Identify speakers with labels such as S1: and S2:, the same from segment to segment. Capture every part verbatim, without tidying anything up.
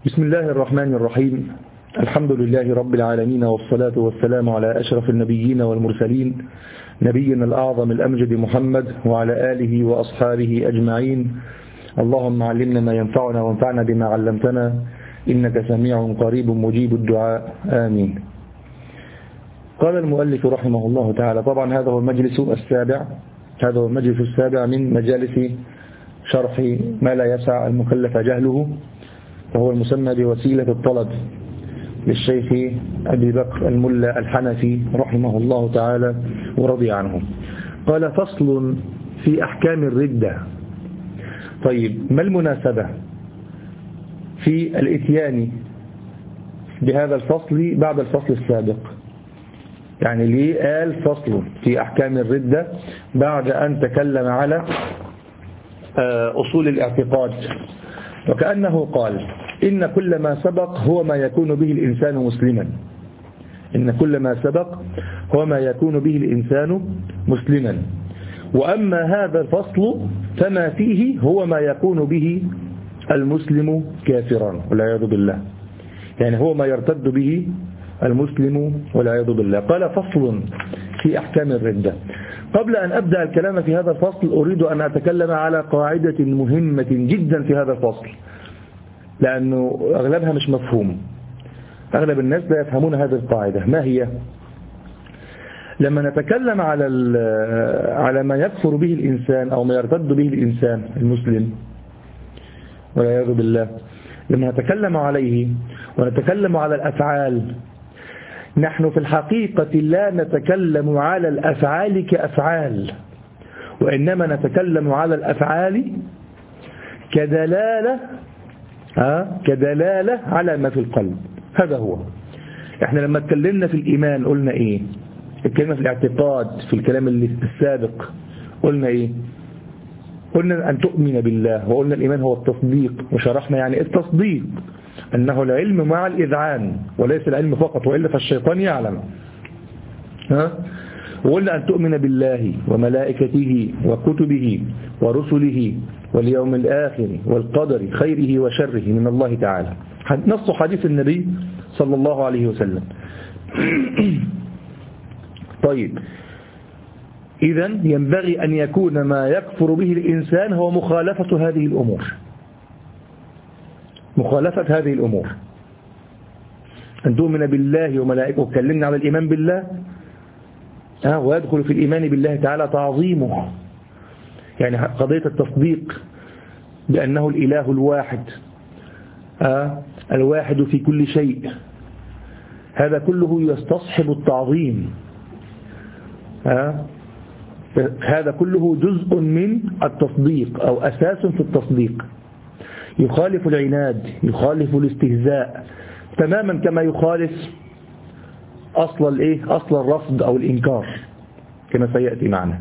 S1: بسم الله الرحمن الرحيم. الحمد لله رب العالمين، والصلاة والسلام على أشرف النبيين والمرسلين، نبينا الأعظم الأمجد محمد وعلى آله وأصحابه أجمعين. اللهم علمنا ما ينفعنا وانفعنا بما علمتنا، إنك سميع قريب مجيب الدعاء، آمين. قال المؤلف رحمه الله تعالى، طبعا هذا هو المجلس السابع هذا هو المجلس السابع من مجالس شرح ما لا يسع المكلف جهله، وهو المسمى بوسيلة الطلب للشيخ أبي بكر الملا الحنفي رحمه الله تعالى ورضي عنه. قال: فصل في أحكام الردة. طيب، ما المناسبة في الاتيان بهذا الفصل بعد الفصل السابق؟ يعني ليه قال فصل في أحكام الردة بعد أن تكلم على أصول الاعتقاد؟ وكأنه قال: إن كل ما سبق هو ما يكون به الإنسان مسلما إن كل ما سبق هو ما يكون به الإنسان مسلما وأما هذا الفصل فما فيه هو ما يكون به المسلم كافرا والعياذ بالله. يعني هو ما يرتد به المسلم والعياذ بالله. قال: فصل في أحكام الردة. قبل أن أبدأ الكلام في هذا الفصل أريد أن أتكلم على قاعدة مهمة جدا في هذا الفصل، لأنه أغلبها مش مفهوم. أغلب الناس لا يفهمون هذه القاعدة. ما هي؟ لما نتكلم على على ما يكفر به الإنسان أو ما يرتد به الإنسان المسلم والعياذ بالله، لما نتكلم عليه ونتكلم على الأفعال، نحن في الحقيقة لا نتكلم على الأفعال كأفعال، وإنما نتكلم على الأفعال كدلالة ها كدلالة على ما في القلب. هذا هو. احنا لما اتكلمنا في الإيمان قلنا ايه؟ اتكلمنا في الاعتقاد في الكلام اللي السابق قلنا ايه؟ قلنا أن تؤمن بالله، وقلنا الإيمان هو التصديق، وشرحنا يعني التصديق أنه العلم مع الإذعان وليس العلم فقط، وإلا فالشيطان يعلم. ها؟ وقلنا أن تؤمن بالله وملائكته وكتبه ورسله واليوم الآخر والقدر خيره وشره من الله تعالى، نص حديث النبي صلى الله عليه وسلم. طيب، إذن ينبغي أن يكون ما يكفر به الإنسان هو مخالفة هذه الأمور مخالفة هذه الأمور أن تؤمن بالله وملائكته. وكلمنا على الإيمان بالله، ها ويدخل في الإيمان بالله تعالى تعظيمه، يعني قضية التصديق بأنه الإله الواحد، ها الواحد في كل شيء، هذا كله يستصحب التعظيم. ها هذا كله جزء من التصديق أو أساس في التصديق، يخالف العناد، يخالف الاستهزاء تماما كما يخالف أصل الإيه؟ أصل الرفض أو الإنكار كما سيأتي معنا.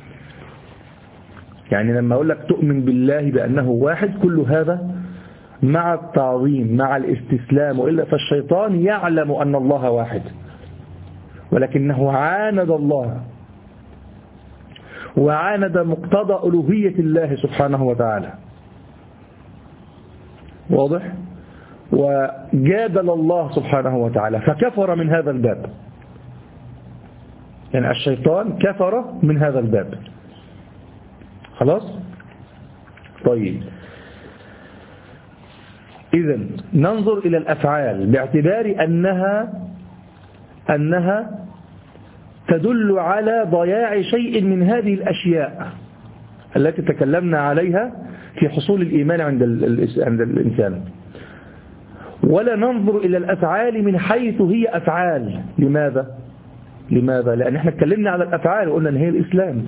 S1: يعني لما أقول لك تؤمن بالله بأنه واحد، كل هذا مع التعظيم مع الاستسلام، وإلا فالشيطان يعلم أن الله واحد ولكنه عاند الله وعاند مقتضى ألوهية الله سبحانه وتعالى، واضح؟ وجادل الله سبحانه وتعالى فكفر من هذا الباب. يعني الشيطان كفر من هذا الباب. خلاص؟ طيب، إذن ننظر إلى الأفعال باعتبار أنها أنها تدل على ضياع شيء من هذه الأشياء التي تكلمنا عليها في حصول الإيمان عند عند الإنسان، ولا ننظر إلى الأفعال من حيث هي أفعال. لماذا؟ لماذا؟ لأن احنا اتكلمنا على الأفعال وقلنا أن هي الإسلام،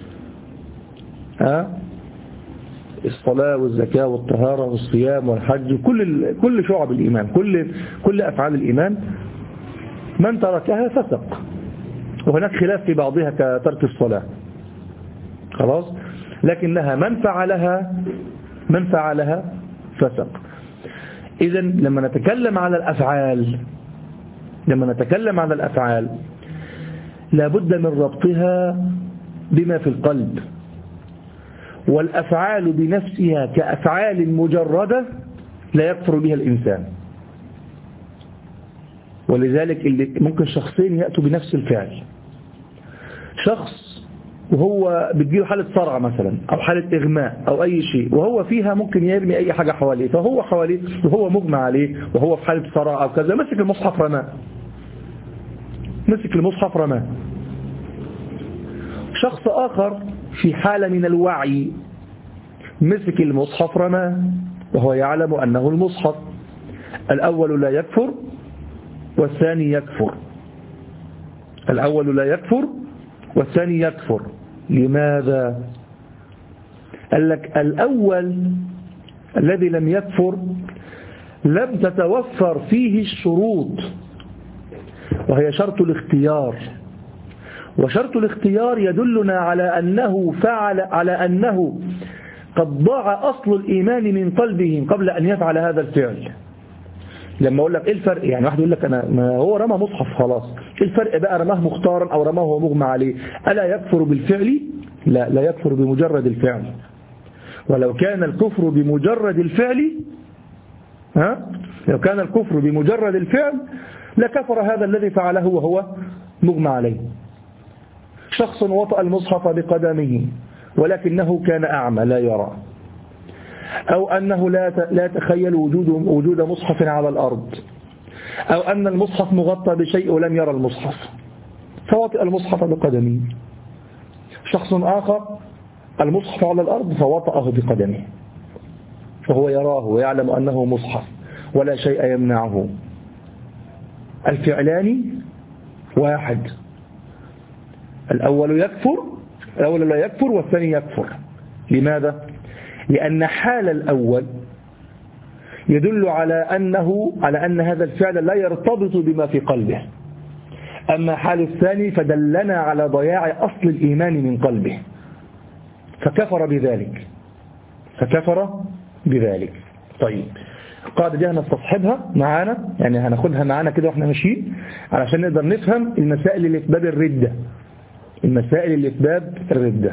S1: ها الصلاة والزكاة والطهارة والصيام والحج، كل كل شعب الإيمان، كل كل أفعال الإيمان من تركها فسق، وهناك خلاف في بعضها كترك الصلاة. خلاص، لكنها من فعلها من فعلها فسق. إذن لما نتكلم على الأفعال لما نتكلم على الأفعال لابد من ربطها بما في القلب، والأفعال بنفسها كأفعال مجردة لا يكفر بها الإنسان. ولذلك اللي ممكن شخصين يأتوا بنفس الفعل، شخص وهو بتجيله حالة صرع مثلا أو حالة إغماء أو أي شيء، وهو فيها ممكن يرمي أي حاجة حواليه، فهو حواليه وهو مجمع عليه وهو في حالة صرع أو كذا، مسك المصحف رماه، مسك المصحف رماه. شخص آخر في حالة من الوعي مسك المصحف رماه وهو يعلم أنه المصحف. الأول لا يكفر والثاني يكفر، الأول لا يكفر والثاني يكفر. لماذا؟ قال لك الأول الذي لم يكفر لم تتوفر فيه الشروط، وهي شرط الاختيار، وشرط الاختيار يدلنا على أنه فعل على أنه قد ضاع أصل الإيمان من قلبه قبل أن يفعل هذا الفعل. لما أقول لك إيه الفرق؟ يعني واحد يقول لك أنا ما هو رمى مصحف خلاص، إيه الفرق بقى رماه مختارا أو رماه هو مغمى عليه؟ ألا يكفر بالفعل؟ لا، لا يكفر بمجرد الفعل. ولو كان الكفر بمجرد الفعل، ها؟ لو كان الكفر بمجرد الفعل لكفر هذا الذي فعله وهو مغمى عليه. شخص وطأ المصحف بقدمه ولكنه كان أعمى لا يرى، أو أنه لا لا تخيل وجود وجود مصحف على الأرض، أو أن المصحف مغطى بشيء ولم يرى المصحف فوطئ المصحف بقدمه. شخص آخر المصحف على الأرض فوطأه بقدمه فهو يراه ويعلم أنه مصحف ولا شيء يمنعه. الفعلان واحد، الأول يكفر، الأول لا يكفر والثاني يكفر. لماذا؟ لأن حال الأول يدل على أنه على أن هذا الفعل لا يرتبط بما في قلبه، أما حال الثاني فدلنا على ضياع أصل الإيمان من قلبه فكفر بذلك، فكفر بذلك. طيب القاعدة دي هنستصحبها معانا، يعني هناخدها معانا كده واحنا ماشيين علشان نقدر نفهم المسائل اللي في باب الردة، المسائل اللي في باب الردة.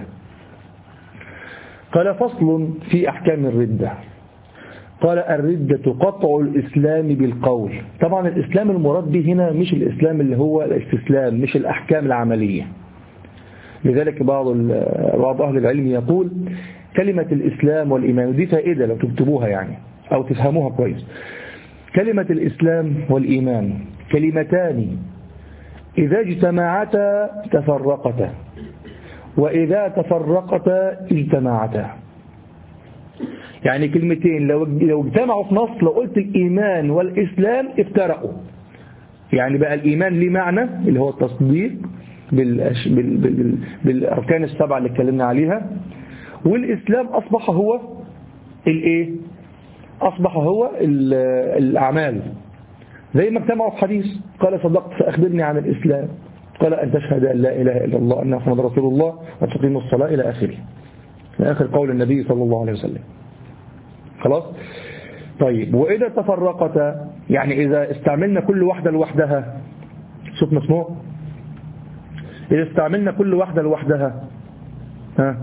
S1: قال فصل في أحكام الردة. قال الردة قطع الإسلام بالقول. طبعا الإسلام المراد به هنا مش الإسلام اللي هو الاستسلام، مش الأحكام العملية. لذلك بعض بعض أهل العلم يقول كلمة الإسلام والإيمان، ودي فائدة لو تكتبوها يعني أو تفهموها كويس. كلمة الإسلام والإيمان كلمتان إذا اجتمعتا تفرقتا، وإذا تفرقتا اجتمعتا. يعني كلمتين لو لو اجتمعوا في نص، لو قلت الإيمان والإسلام افترقوا، يعني بقى الإيمان ليه معنى اللي هو التصديق بالأش... بال... بال... بالأركان السبعة اللي اتكلمنا عليها، والإسلام أصبح هو الإيه؟ أصبح هو الأعمال. زي ما اجتمعوا في حديث قال صدقت فأخبرني عن الإسلام، قال أن تشهد أن لا إله إلا الله أن محمد رسول الله وتقيم الصلاة إلى آخره، إلى آخر قول النبي صلى الله عليه وسلم. خلاص. طيب وإذا تفرقت، يعني إذا استعملنا كل واحدة لوحدها، صوت مسموع، إذا استعملنا كل واحدة لوحدها ها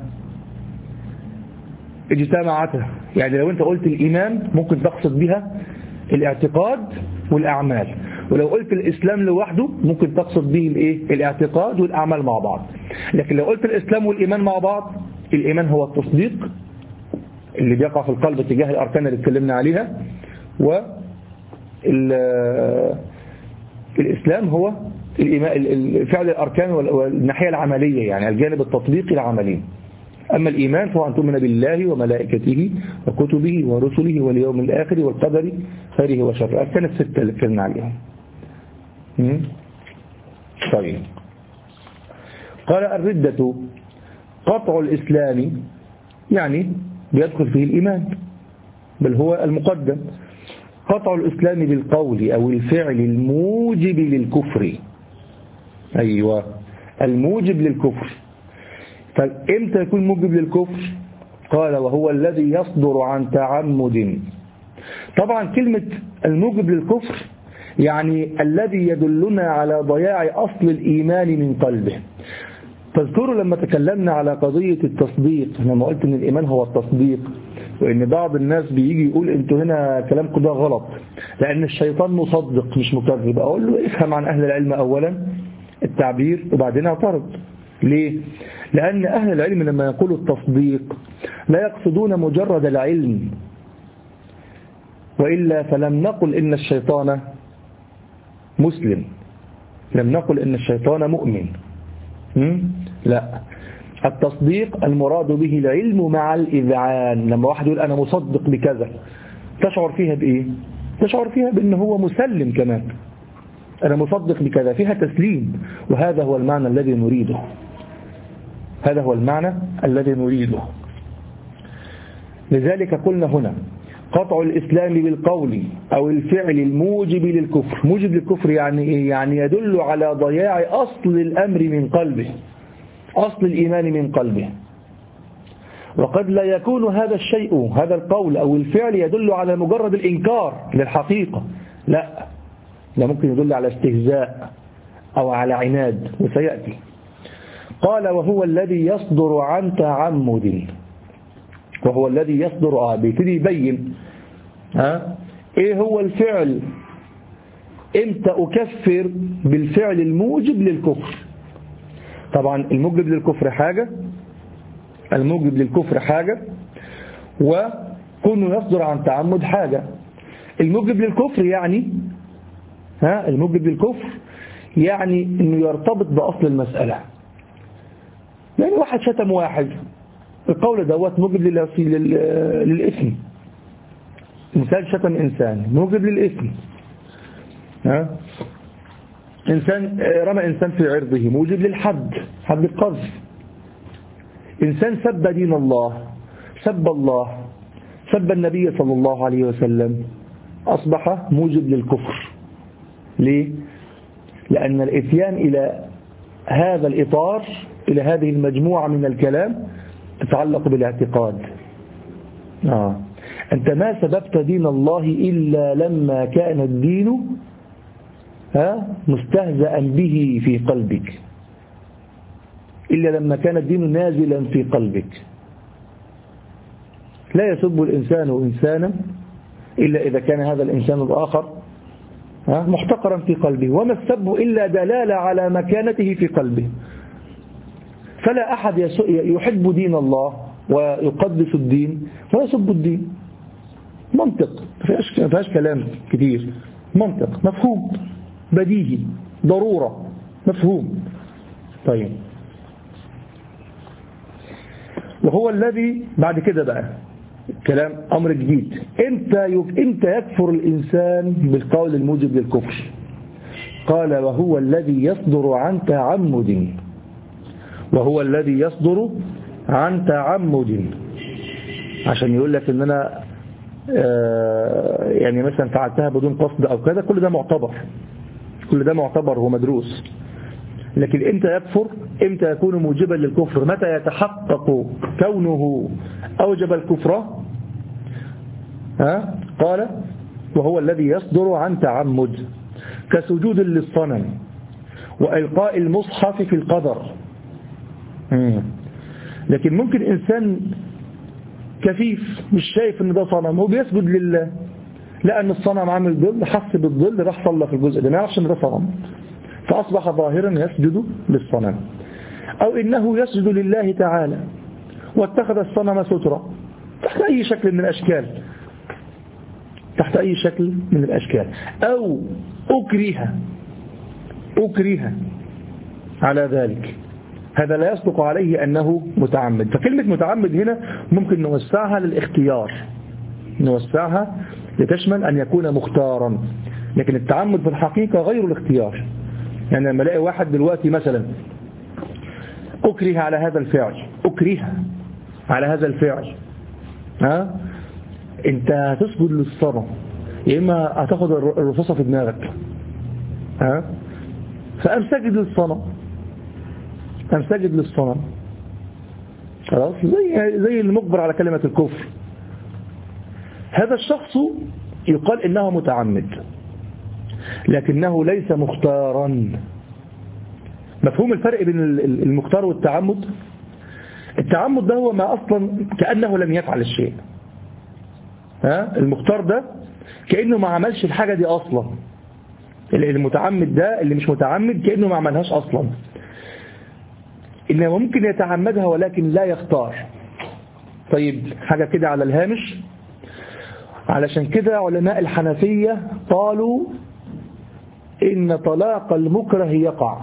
S1: اجتمعتها. يعني لو أنت قلت الإيمان ممكن تقصد بها الاعتقاد والأعمال، ولو قلت الإسلام لوحده ممكن تقصد به الايه؟ الاعتقاد والأعمال مع بعض. لكن لو قلت الإسلام والإيمان مع بعض، الإيمان هو التصديق اللي بيقع في القلب تجاه الأركان اللي اتكلمنا عليها، والإسلام هو فعل الأركان والناحية العملية، يعني الجانب التطبيقي العملي. أما الإيمان فهو أن تؤمن بالله وملائكته وكتبه ورسله واليوم الآخر والقدر خيره وشره. الأركان الستة اللي اتكلمنا عليها. طيب قال الردة قطع الإسلام، يعني بيدخل فيه الإيمان بل هو المقدم. قطع الإسلام بالقول أو الفعل الموجب للكفر. أيوة الموجب للكفر. فإمتى يكون موجب للكفر؟ قال وهو الذي يصدر عن تعمد. طبعا كلمة الموجب للكفر يعني الذي يدلنا على ضياع أصل الإيمان من قلبه. تذكروا لما تكلمنا على قضية التصديق، لما قلت ان الإيمان هو التصديق، وإن بعض الناس بيجي يقول أنتوا هنا كلامكم ده غلط لأن الشيطان مصدق مش مكذب. أقول له افهم عن أهل العلم أولا التعبير وبعدين اعترض. ليه؟ لأن أهل العلم لما يقولوا التصديق لا يقصدون مجرد العلم، وإلا فلم نقل إن الشيطان مسلم، لم نقل إن الشيطان مؤمن. لا، التصديق المراد به العلم مع الإذعان. لما واحد يقول أنا مصدق بكذا تشعر فيها بإيه؟ تشعر فيها بأنه هو مسلم كمان. أنا مصدق بكذا فيها تسليم، وهذا هو المعنى الذي نريده. هذا هو المعنى الذي نريده. لذلك قلنا هنا قطع الإسلام بالقول أو الفعل الموجب للكفر. موجب للكفر يعني إيه؟ يعني يدل على ضياع أصل الأمر من قلبه، أصل الإيمان من قلبه. وقد لا يكون هذا الشيء، هذا القول أو الفعل يدل على مجرد الإنكار للحقيقة، لا، ده ممكن يدل على استهزاء أو على عناد، وسيأتي. قال وهو الذي يصدر عن تعمد. وهو الذي يصدر آه بيبتدي يبين ها ايه هو الفعل، امتى اكفر بالفعل الموجب للكفر. طبعا الموجب للكفر حاجة، الموجب للكفر حاجة، وكونه يصدر عن تعمد حاجة. الموجب للكفر يعني ها الموجب للكفر يعني انه يرتبط بأصل المسألة. يعني واحد شتم واحد، القول دوت موجب للإثم. إنسان شتم إنسان موجب للإثم. ها؟ إنسان رمى إنسان في عرضه موجب للحد، حد القذف. إنسان سب دين الله، سب الله، سب النبي صلى الله عليه وسلم، أصبح موجب للكفر. ليه؟ لأن الإتيان إلى هذا الإطار، إلى هذه المجموعة من الكلام تتعلق بالاعتقاد. آه. أنت ما سببت دين الله إلا لما كان الدين ها مستهزئا به في قلبك، إلا لما كان الدين نازلا في قلبك. لا يسب الإنسان إنسانا إلا إذا كان هذا الإنسان الآخر ها محتقرا في قلبه، وما السب إلا دلالة على مكانته في قلبه. فلا أحد يحب دين الله ويقدس الدين ويسب الدين. منطق، ما فيهاش كلام كتير، منطق مفهوم بديهي ضرورة مفهوم. طيب، وهو الذي بعد كده بقى كلام أمر جديد. امتى امتى يكفر الإنسان بالقول الموجب للكفر؟ قال وهو الذي يصدر عن تعمد. وهو الذي يصدر عن تعمد، عشان يقول لك ان انا آه يعني مثلا فعلتها بدون قصد او كذا، كل ده معتبر، كل ده معتبر ومدروس. لكن امتى يكفر؟ امتى يكون موجبا للكفر؟ متى يتحقق كونه اوجب الكفر؟ ها؟ قال وهو الذي يصدر عن تعمد، كسجود للصنم وإلقاء المصحف في القدر. مم. لكن ممكن إنسان كفيف مش شايف ان ده صنم، هو بيسجد لله، لأن الصنم عامل ظل، حس بالظل، راح صلى في الجزء ده، ما يعرفش ان ده صنم، فأصبح ظاهرا يسجد للصنم. أو إنه يسجد لله تعالى واتخذ الصنم سترة تحت أي شكل من الأشكال، تحت أي شكل من الأشكال. أو أكره أكره على ذلك، هذا لا يصدق عليه أنه متعمد. فكلمة متعمد هنا ممكن نوسعها للاختيار، نوسعها لتشمل أن يكون مختارا، لكن التعمد في الحقيقة غير الاختيار. يعني لما الاقي واحد دلوقتي مثلا أكره على هذا الفعل، أكره على هذا الفعل، ها انت هتسجد للصنم، يا إما هتاخد الرصاصة في دماغك، ها فأم سجد للصنم، أم سجد للصنم، خلاص، زي زي المجبر على كلمة الكفر. هذا الشخص يقال إنه متعمد، لكنه ليس مختارا. مفهوم الفرق بين المختار والتعمد؟ التعمد ده هو ما أصلا كأنه لم يفعل الشيء، ها المختار ده كأنه ما عملش الحاجة دي أصلا. المتعمد ده اللي مش متعمد كأنه ما عملهاش أصلا، إنه ممكن يتعمدها ولكن لا يختار. طيب حاجة كده على الهامش، علشان كده علماء الحنفية قالوا إن طلاق المكره يقع.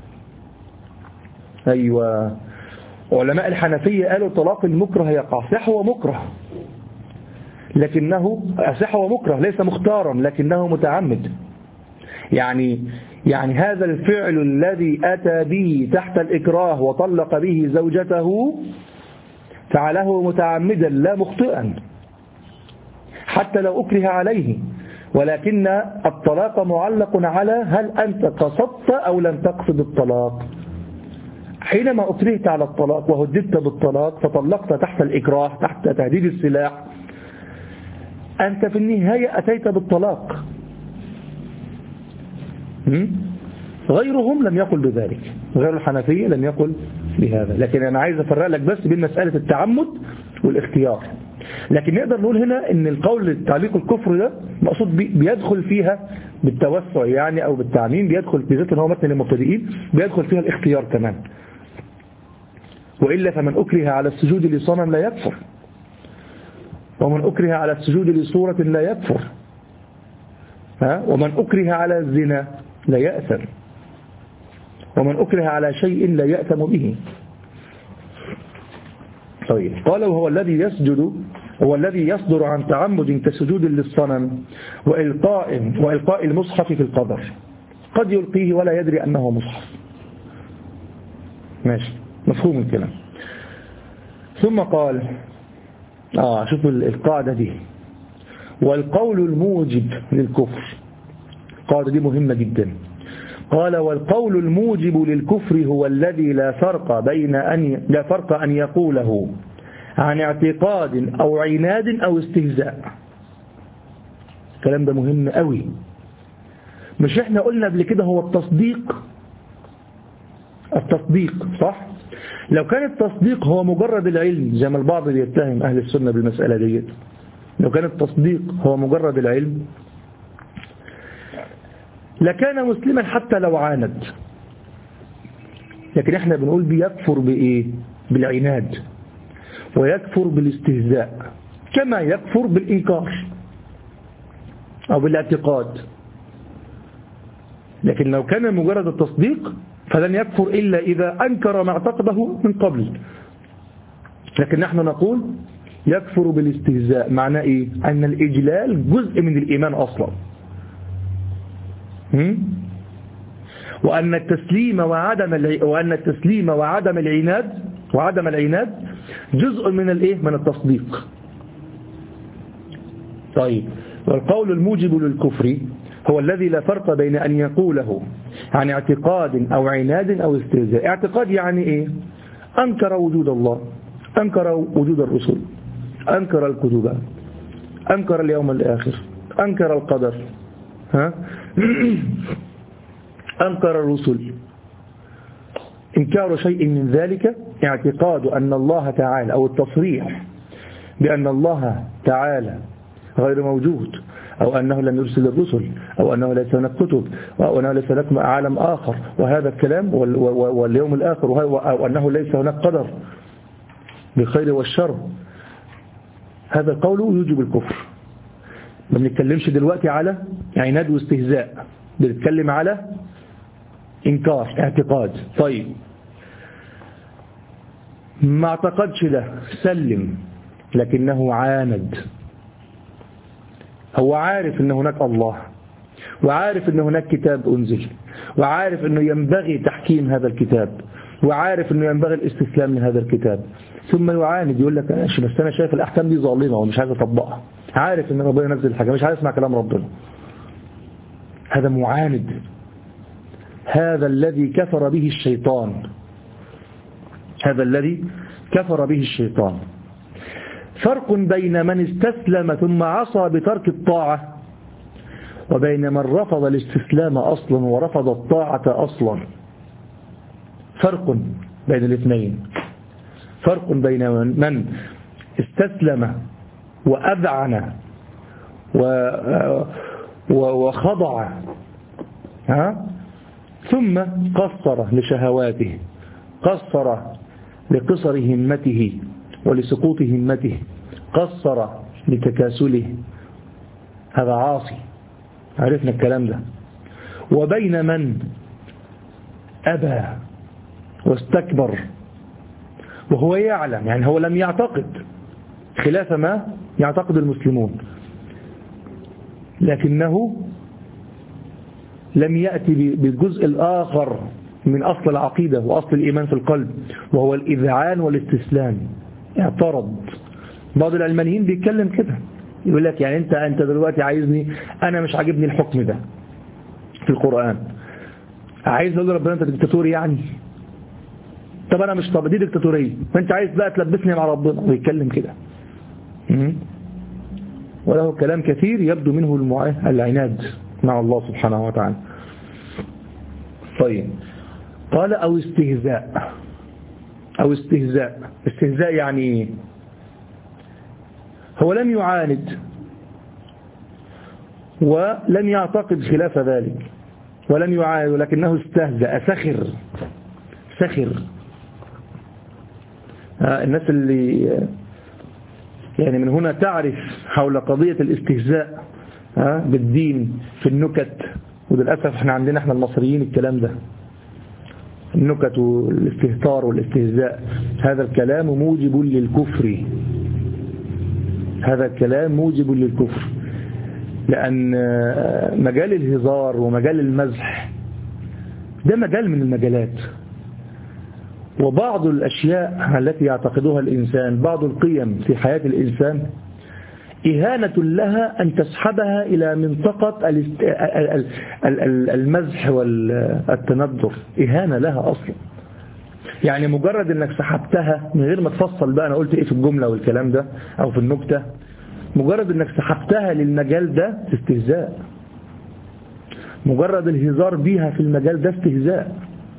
S1: أيوة، علماء الحنفية قالوا طلاق المكره يقع. صح هو مكره لكنه صح هو مكره ليس مختارا لكنه متعمد. يعني يعني هذا الفعل الذي أتى به تحت الإكراه وطلق به زوجته فعله متعمدا لا مخطئا حتى لو أكره عليه، ولكن الطلاق معلق على هل أنت قصدت أو لم تقصد الطلاق. حينما أكرهت على الطلاق وهددت بالطلاق فطلقت تحت الإكراه تحت تهديد السلاح، أنت في النهاية أتيت بالطلاق. غيرهم لم يقل بذلك، غير الحنفية لم يقل بهذا. لكن أنا عايز أفرق لك بس بين مسألة التعمد والاختيار. لكن نقدر نقول هنا ان القول تعليق الكفر ده مقصود بيدخل فيها بالتوسع يعني او بالتعميم، بيدخل بالذات ان هو متن للمبتدئين بيدخل فيها الاختيار كمان. وإلا فمن أكره على السجود لصنم لا يكفر، ومن أكره على السجود لصورة لا يكفر، ها؟ ومن أكره على الزنا لا يأثم، ومن أكره على شيء لا يأثم به. طيب قال وهو الذي يسجد هو الذي يصدر عن تعمد كسجود للصنم وإلقاء وإلقاء المصحف في القبر، قد يلقيه ولا يدري أنه مصحف. ماشي، مفهوم الكلام. ثم قال آه شوفوا القاعدة دي، والقول الموجب للكفر. القاعدة دي مهمة جدا. قال والقول الموجب للكفر هو الذي لا فرق بين أن لا فرق أن يقوله عن اعتقاد أو عناد أو استهزاء. الكلام ده مهم قوي. مش احنا قلنا قبل كده هو التصديق التصديق صح؟ لو كان التصديق هو مجرد العلم زي ما البعض بيتهم أهل السنة بالمسألة ديت، لو كان التصديق هو مجرد العلم لكان مسلما حتى لو عاند. لكن احنا بنقول بيكفر بإيه؟ بالعناد، ويكفر بالاستهزاء، كما يكفر بالإنكار أو بالاعتقاد. لكن لو كان مجرد التصديق فلن يكفر إلا إذا أنكر ما اعتقده من قبل. لكن نحن نقول يكفر بالاستهزاء. معناه إيه؟ أن الإجلال جزء من الإيمان أصلا، وأن التسليم وعدم الع... وأن التسليم وعدم العناد وعدم العناد جزء من الإيه؟ من التصديق. طيب والقول الموجب للكفر هو الذي لا فرق بين أن يقوله عن اعتقاد أو عناد أو استهزاء. اعتقاد يعني إيه؟ أنكر وجود الله، أنكر وجود الرسل، أنكر الكتب، أنكر اليوم الآخر، أنكر القدر، ها؟ أنكر الرسل. إنكار شيء من ذلك اعتقاد أن الله تعالى أو التصريح بأن الله تعالى غير موجود، أو أنه لم يرسل الرسل، أو أنه ليس هناك كتب، أو أنه ليس هناك عالم آخر وهذا الكلام واليوم الآخر، أو أنه ليس هناك قدر بالخير والشر. هذا القول يوجب الكفر. ما بنتكلمش دلوقتي على عناد واستهزاء، بنتكلم على إنكار اعتقاد. طيب ما اعتقدش ده، سلم، لكنه عاند. هو عارف ان هناك الله، وعارف ان هناك كتاب انزل، وعارف انه ينبغي تحكيم هذا الكتاب، وعارف انه ينبغي الاستسلام لهذا الكتاب، ثم يعاند يقول لك ماشي بس انا شايف الاحكام دي ظالمه ومش عايز اطبقها. عارف ان ربنا ينزل الحاجه، مش عايز اسمع كلام ربنا. هذا معاند. هذا الذي كفر به الشيطان، هذا الذي كفر به الشيطان. فرق بين من استسلم ثم عصى بترك الطاعة وبين من رفض الاستسلام أصلا ورفض الطاعة أصلا. فرق بين الاثنين. فرق بين من استسلم وأذعن وخضع، ها؟ ثم قصر لشهواته، قصر لقصر همته ولسقوط همته، قصر لتكاسله، هذا عاصي. عرفنا الكلام ده. وبين من أبى واستكبر وهو يعلم، يعني هو لم يعتقد خلاف ما يعتقد المسلمون، لكنه لم يأتي بالجزء الآخر من أصل العقيدة وأصل الإيمان في القلب، وهو الإذعان والاستسلام. اعترض. بعض العلمانيين بيتكلم كده، يقول لك يعني أنت أنت دلوقتي عايزني، أنا مش عاجبني الحكم ده في القرآن، عايز أقول ربنا أنت دكتاتوري يعني؟ طب أنا مش، طب دي دكتاتورية، فأنت عايز بقى تلبسني مع ربنا. ويتكلم كده، وله كلام كثير يبدو منه العناد مع الله سبحانه وتعالى. طيب، قال أو استهزاء. أو استهزاء، استهزاء يعني إيه؟ هو لم يعاند ولم يعتقد خلاف ذلك ولم يعاند، ولكنه استهزأ، سخر سخر. الناس اللي يعني من هنا تعرف حول قضية الاستهزاء بالدين في النكت، وللأسف احنا عندنا احنا المصريين الكلام ده، النكت والاستهتار والاستهزاء، هذا الكلام موجب للكفر، هذا الكلام موجب للكفر، لأن مجال الهزار ومجال المزح ده مجال من المجالات، وبعض الأشياء التي يعتقدها الإنسان، بعض القيم في حياة الإنسان إهانة لها أن تسحبها إلى منطقة المزح والتندر، إهانة لها أصلا. يعني مجرد أنك سحبتها من غير ما تفصل بقى أنا قلت إيه في الجملة والكلام ده أو في النكتة، مجرد أنك سحبتها للمجال ده استهزاء، مجرد الهزار بيها في المجال ده استهزاء.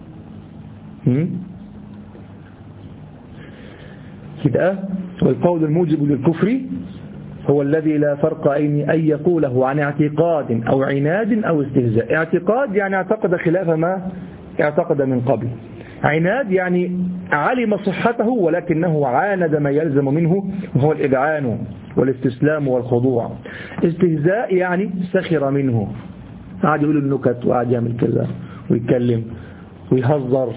S1: كده. والقول الموجب للكفر هو الذي لا فرق أن يقوله عن اعتقاد أو عناد أو استهزاء. اعتقاد يعني اعتقد خلاف ما اعتقد من قبل، عناد يعني علم صحته ولكنه عاند ما يلزم منه وهو الإذعان والاستسلام والخضوع. استهزاء يعني سخر منه، قاعد يقول النكت وقاعد يعمل كذا ويتكلم ويهزر.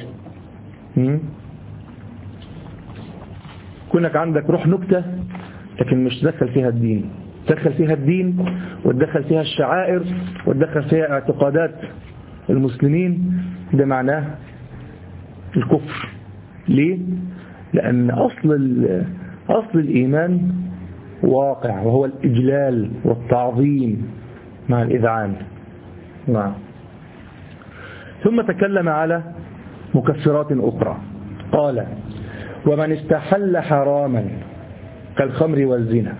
S1: كونك عندك روح نكتة لكن مش تدخل فيها الدين، تدخل فيها الدين وتدخل فيها الشعائر وتدخل فيها اعتقادات المسلمين، ده معناه الكفر. ليه؟ لأن أصل أصل الإيمان واقع، وهو الإجلال والتعظيم مع الإذعان. نعم. ثم تكلم على مكفرات أخرى، قال ومن استحل حراما كالخمر والزنا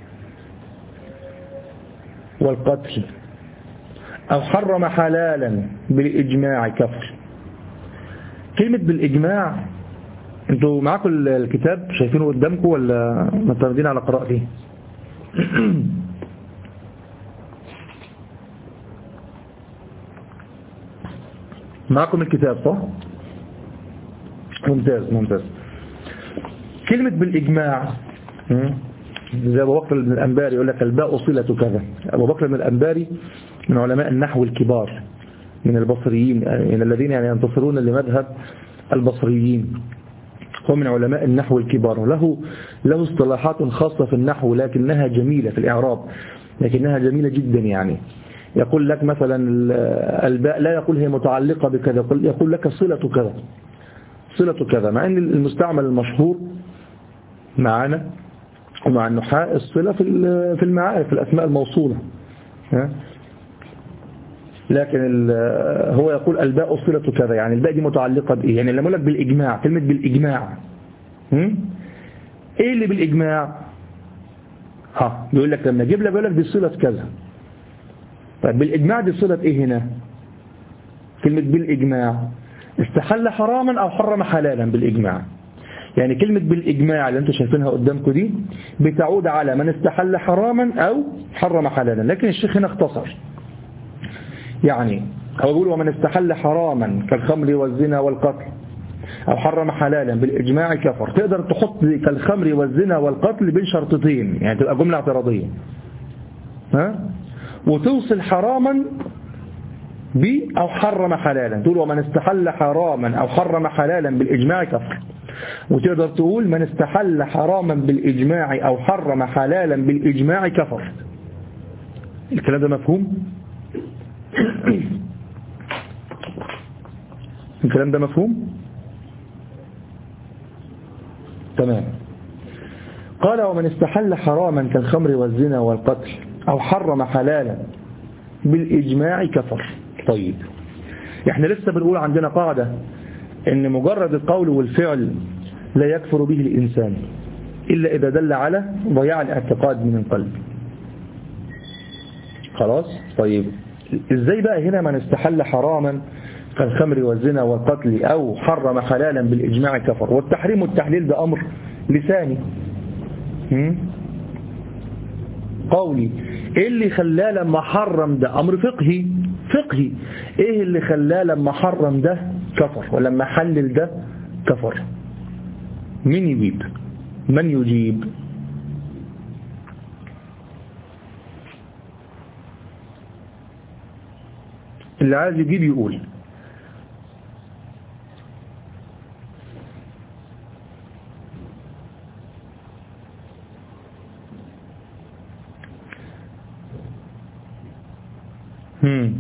S1: والقتل أو حرم حلالا بالإجماع كفر. كلمة بالإجماع، انتوا معاكم الكتاب شايفينه قدامكم ولا متردين على قراءته؟ معاكم الكتاب صح؟ ممتاز ممتاز. كلمة بالإجماع زي أبو بكر بن الأنباري يقول لك الباء صلة كذا. أبو بكر بن الأنباري من علماء النحو الكبار من البصريين، من الذين يعني ينتصرون لمذهب البصريين، هو من علماء النحو الكبار، له له اصطلاحات خاصة في النحو لكنها جميلة في الإعراب، لكنها جميلة جدا. يعني يقول لك مثلا الباء لا يقول هي متعلقة بكذا، يقول لك صلة كذا، صلة كذا، مع أن المستعمل المشهور معنا ومع النحاء الصلة في المعارف في الأسماء الموصولة، لكن هو يقول الباء صلة كذا، يعني الباء دي متعلقة بإيه؟ يعني لما يقول لك بالإجماع، كلمة بالإجماع إيه اللي بالإجماع؟ ها بيقول لك لما يجيب لك بيقول لك دي صلة كذا. طيب بالإجماع دي صلة إيه هنا؟ كلمة بالإجماع استحل حراما أو حرم حلالا بالإجماع، يعني كلمة بالإجماع اللي انتم شايفينها قدامكم دي بتعود على من استحل حراما أو حرم حلالا، لكن الشيخ هنا اختصر. يعني هو بيقول ومن استحل حراما كالخمر والزنا والقتل أو حرم حلالا بالإجماع كفر. تقدر تحط كالخمر والزنا والقتل بين شرطتين، يعني تبقى جملة اعتراضية، ها؟ وتوصل حراما ب أو حرم حلالا، تقول ومن استحل حراما أو حرم حلالا بالإجماع كفر. وتقدر تقول من استحل حراما بالإجماع أو حرم حلالا بالإجماع كفر. الكلام ده مفهوم؟ الكلام ده مفهوم؟ تمام. قال ومن استحل حراما كالخمر والزنا والقتل أو حرم حلالا بالإجماع كفر. طيب احنا لسه بنقول عندنا قاعدة ان مجرد القول والفعل لا يكفر به الإنسان إلا إذا دل على ضياع الاعتقاد من القلب. خلاص. طيب ازاي بقى هنا من استحل حراما كالخمر والزنا والقتل أو حرم حلالا بالإجماع كفر؟ والتحريم والتحليل ده أمر لساني. قولي ايه اللي خلاه لما حرم ده؟ أمر فقهي فقهي. ايه اللي خلاه لما حرم ده كفر ولما حلل ده كفر؟ من يجيب؟ من يجيب؟ اللي عايز يجيب يقول. هم.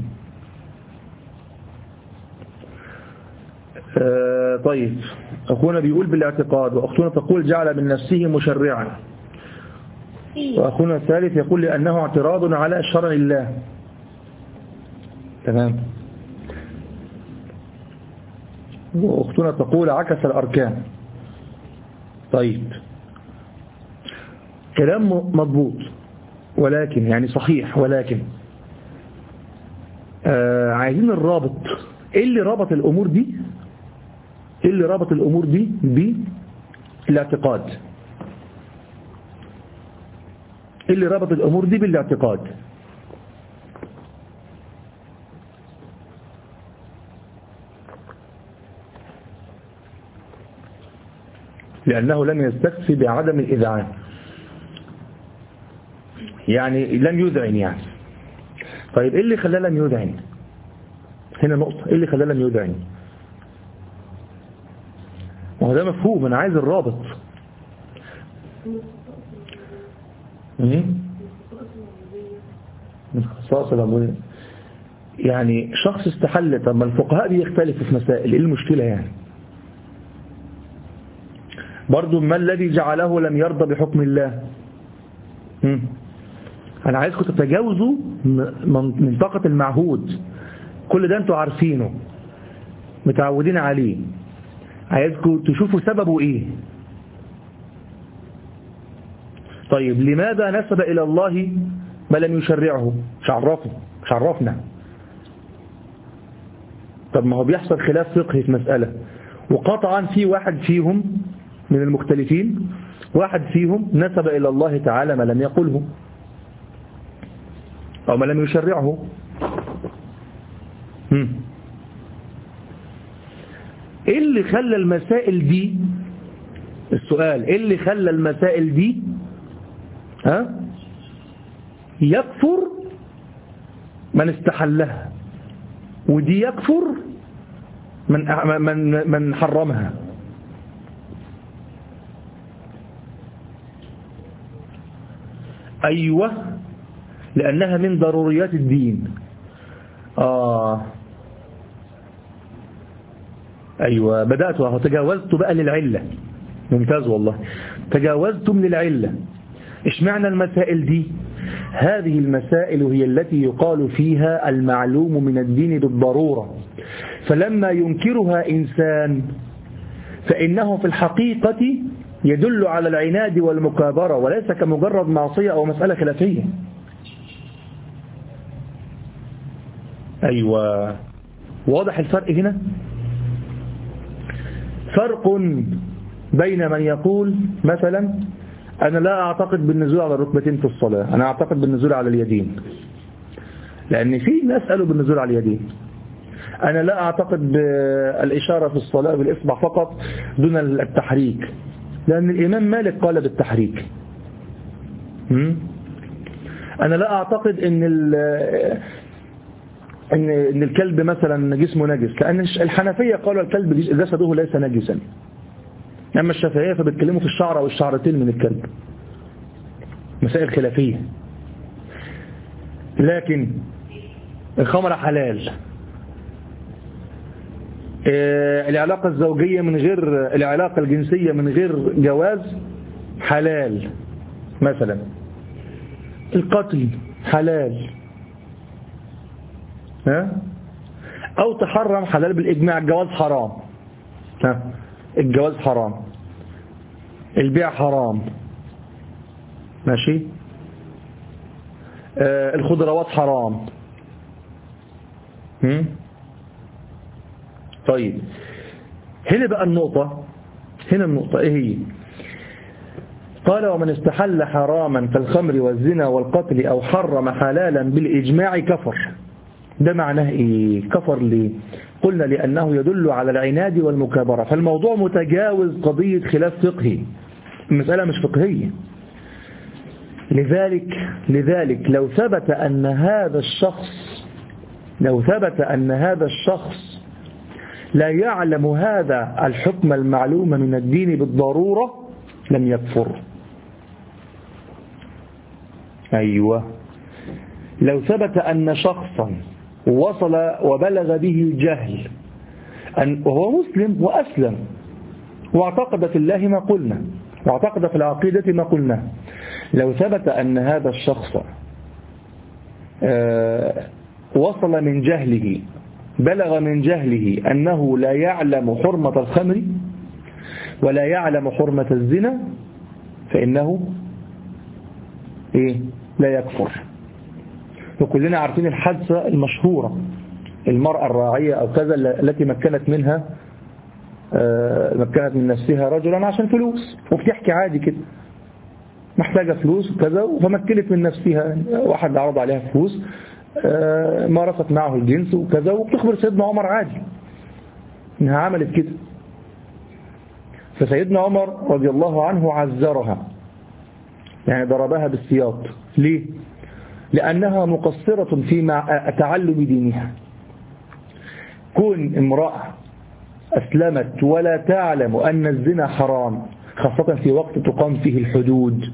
S1: آه طيب أخونا بيقول بالاعتقاد، وأختنا تقول جعل من نفسه مشرعا، وأخونا الثالث يقول لأنه اعتراض على شرع الله. تمام. وأختنا تقول عكس الأركان. طيب كلام مضبوط، ولكن يعني صحيح، ولكن آه عايزين الرابط. ايه اللي رابط الامور دي؟ ايه اللي رابط الامور دي بالاعتقاد؟ ايه اللي رابط الامور دي بالاعتقاد؟ لانه لم يستكفي بعدم الاذعان، يعني لم يذعن يعني. طيب ايه اللي خلاه لم يذعن؟ هنا نقطة، ايه اللي خلاه لم يذعن؟ وهذا مفهوم، انا عايز الرابط. خصائص العبودية يعني شخص استحل. طب ما الفقهاء بيختلفوا في مسائل، ايه المشكلة يعني؟ برضو ما الذي جعله لم يرضى بحكم الله؟ مم. انا عايزكم تتجاوزوا منطقة المعهود، كل ده انتوا عارفينه متعودين عليه. عايزكم تشوفوا سببه ايه. طيب لماذا نسب الى الله ما لم يشرعه؟ مش عرفه، مش عرفنا. طب ما هو بيحصل خلاف فقهي في مسألة، وقطعا في واحد فيهم من المختلفين، واحد فيهم نسب الى الله تعالى ما لم يقله أو ما لم يشرعه. هم. إيه اللي خلى المسائل دي، السؤال إيه اللي خلى المسائل دي ها يكفر من استحلها، ودي يكفر من من من حرمها؟ أيوة، لأنها من ضروريات الدين. آه أيوة، بدأت وهو تجاوزت بقى للعلة. ممتاز والله، تجاوزتم للعلة. إيش معنى المسائل دي؟ هذه المسائل هي التي يقال فيها المعلوم من الدين بالضرورة، فلما ينكرها إنسان فإنه في الحقيقة يدل على العناد والمكابرة، وليس كمجرد معصية أو مسألة خلافية. أيوة، واضح الفرق هنا؟ فرق بين من يقول مثلا أنا لا أعتقد بالنزول على الركبتين في الصلاة، أنا أعتقد بالنزول على اليدين، لأن في ناس قالوا بالنزول على اليدين. أنا لا أعتقد بالإشارة في الصلاة بالإصبع فقط دون التحريك، لأن الإمام مالك قال بالتحريك. أنا لا أعتقد إن إن إن الكلب مثلا جسمه نجس، لأن الحنفية قالوا الكلب جسده ليس نجسا، أما الشافعية فبيتكلموا في الشعر أو الشعرتين من الكلب، مسائل خلافية. لكن الخمر حلال، العلاقة الزوجية من غير العلاقة الجنسية من غير جواز حلال مثلا، القتل حلال، ها؟ أو تحرم حلال بالإجماع، الجواز حرام، ها؟ الجواز حرام، البيع حرام، ماشي، آه الخضروات حرام. هم؟ طيب هنا بقى النقطة، هنا النقطة ايه هي؟ قال ومن استحل حراما كالخمر والزنا والقتل أو حرم حلالا بالإجماع كفر. ده معناه ايه؟ كفر ليه؟ قلنا لأنه يدل على العناد والمكابرة، فالموضوع متجاوز قضية خلاف فقهي، المسألة مش فقهية. لذلك لذلك لو ثبت أن هذا الشخص لو ثبت أن هذا الشخص لا يعلم هذا الحكم المعلوم من الدين بالضرورة لم يكفر. أيوة، لو ثبت أن شخصا وصل وبلغ به الجهل أن وهو مسلم وأسلم واعتقد في الله ما قلنا واعتقد في العقيدة ما قلنا، لو ثبت أن هذا الشخص وصل من جهله بلغ من جهله أنه لا يعلم حرمة الخمر ولا يعلم حرمة الزنا فإنه إيه؟ لا يكفر. وكلنا عارفين الحادثة المشهورة، المرأة الراعية أو كذا التي مكنت منها مكنت من نفسها رجلا عشان فلوس، وبتحكي عادي كده محتاجة فلوس وكذا، فمكنت من نفسها، واحد عرض عليها فلوس مارست معه الجنس وكذا، وبتخبر سيدنا عمر عادي انها عملت كده. فسيدنا عمر رضي الله عنه عزرها، يعني ضربها بالسياط. ليه؟ لأنها مقصرة في تعلم دينها. كون امرأة أسلمت ولا تعلم أن الزنا حرام، خاصة في وقت تقام فيه الحدود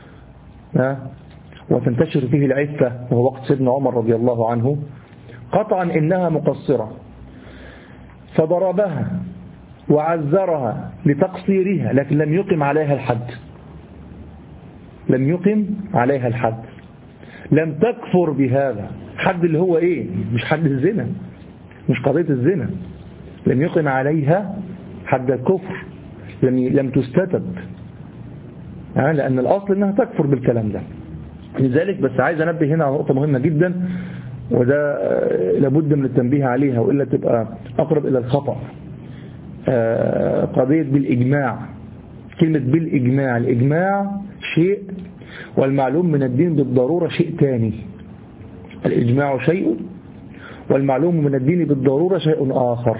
S1: وتنتشر فيه العفة وهو وقت سيدنا عمر رضي الله عنه، قطعا إنها مقصرة، فضربها وعزرها لتقصيرها، لكن لم يقم عليها الحد لم يقم عليها الحد لم تكفر بهذا حد اللي هو إيه؟ مش حد الزنا، مش قضية الزنا، لم يقم عليها حد الكفر، لم لم تستتب، لأن الأصل أنها تكفر بالكلام ده. لذلك بس عايز أنبه هنا على نقطة مهمة جدا، وده لابد من التنبيه عليها وإلا تبقى أقرب إلى الخطأ. قضية بالإجماع، كلمة بالإجماع، الإجماع شيء والمعلوم من الدين بالضرورة شيء تاني. الإجماع شيء والمعلوم من الدين بالضرورة شيء آخر.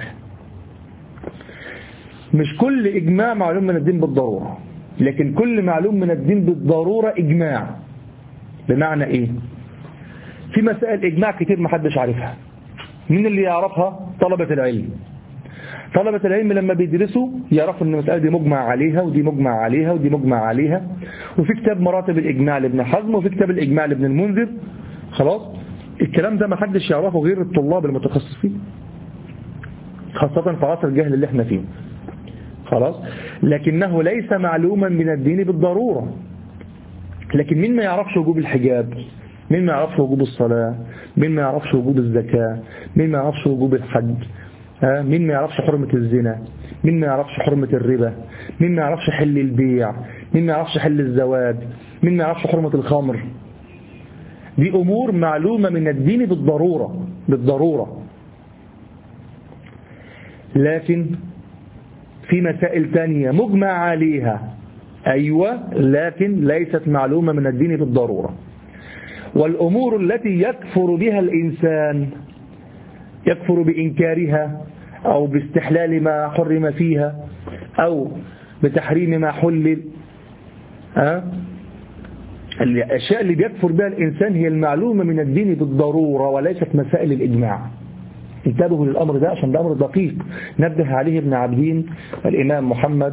S1: مش كل إجماع معلوم من الدين بالضرورة، لكن كل معلوم من الدين بالضرورة إجماع. بمعنى إيه؟ في مسائل إجماع كتير محدش عارفها. مين اللي يعرفها؟ طلبة العلم. طلبة العلم لما بيدرسوا يعرفوا ان المسألة دي مجمع عليها ودي مجمع عليها ودي مجمع عليها، وفي كتاب مراتب الإجماع لابن حزم وفي كتاب الإجماع لابن المنذر. خلاص، الكلام ده ما حدش يعرفه غير الطلاب المتخصصين، خاصة في عصر الجهل اللي احنا فيه. خلاص، لكنه ليس معلوما من الدين بالضرورة. لكن مين ما يعرفش وجوب الحجاب؟ مين ما يعرفش وجوب الصلاة؟ مين ما يعرفش وجوب الزكاة؟ مين ما يعرفش وجوب الحج؟ مين ما يعرفش حرمة الزنا؟ مين ما يعرفش حرمة الربا؟ مين ما يعرفش حل البيع؟ مين ما يعرفش حل الزواج؟ مين ما يعرفش حرمة الخمر؟ دي أمور معلومة من الدين بالضرورة بالضرورة. لكن في مسائل تانية مجمع عليها، أيوة، لكن ليست معلومة من الدين بالضرورة. والأمور التي يكفر بها الإنسان، يكفر بإنكارها أو باستحلال ما حرم فيها أو بتحريم ما حلل، أه؟ الأشياء اللي بيكفر بها الإنسان هي المعلومة من الدين بالضرورة وليست مسائل الإجماع. انتبهوا للأمر ده عشان ده أمر دقيق نبه عليه ابن عابدين الإمام محمد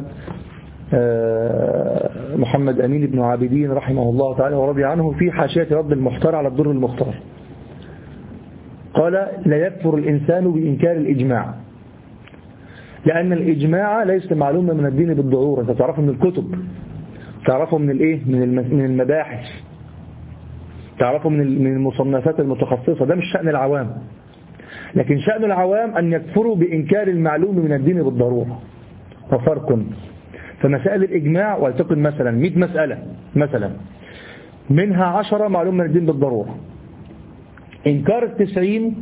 S1: محمد أمين بن عابدين رحمه الله تعالى ورضي عنه في حاشية رد المحتار على الدر المختار. قال: لا يكفر الإنسان بإنكار الإجماع، لأن الإجماع ليس معلومة من الدين بالضرورة. أنت تعرفه من الكتب، تعرفه من الإيه؟ من المباحث، تعرفه من المصنفات المتخصصة. ده مش شأن العوام، لكن شأن العوام أن يكفروا بإنكار المعلوم من الدين بالضرورة. ففرق. فمسائل الإجماع ولتكن مثلا مئة مسألة مثلا، منها عشرة معلوم من الدين بالضرورة. إنكار التسعين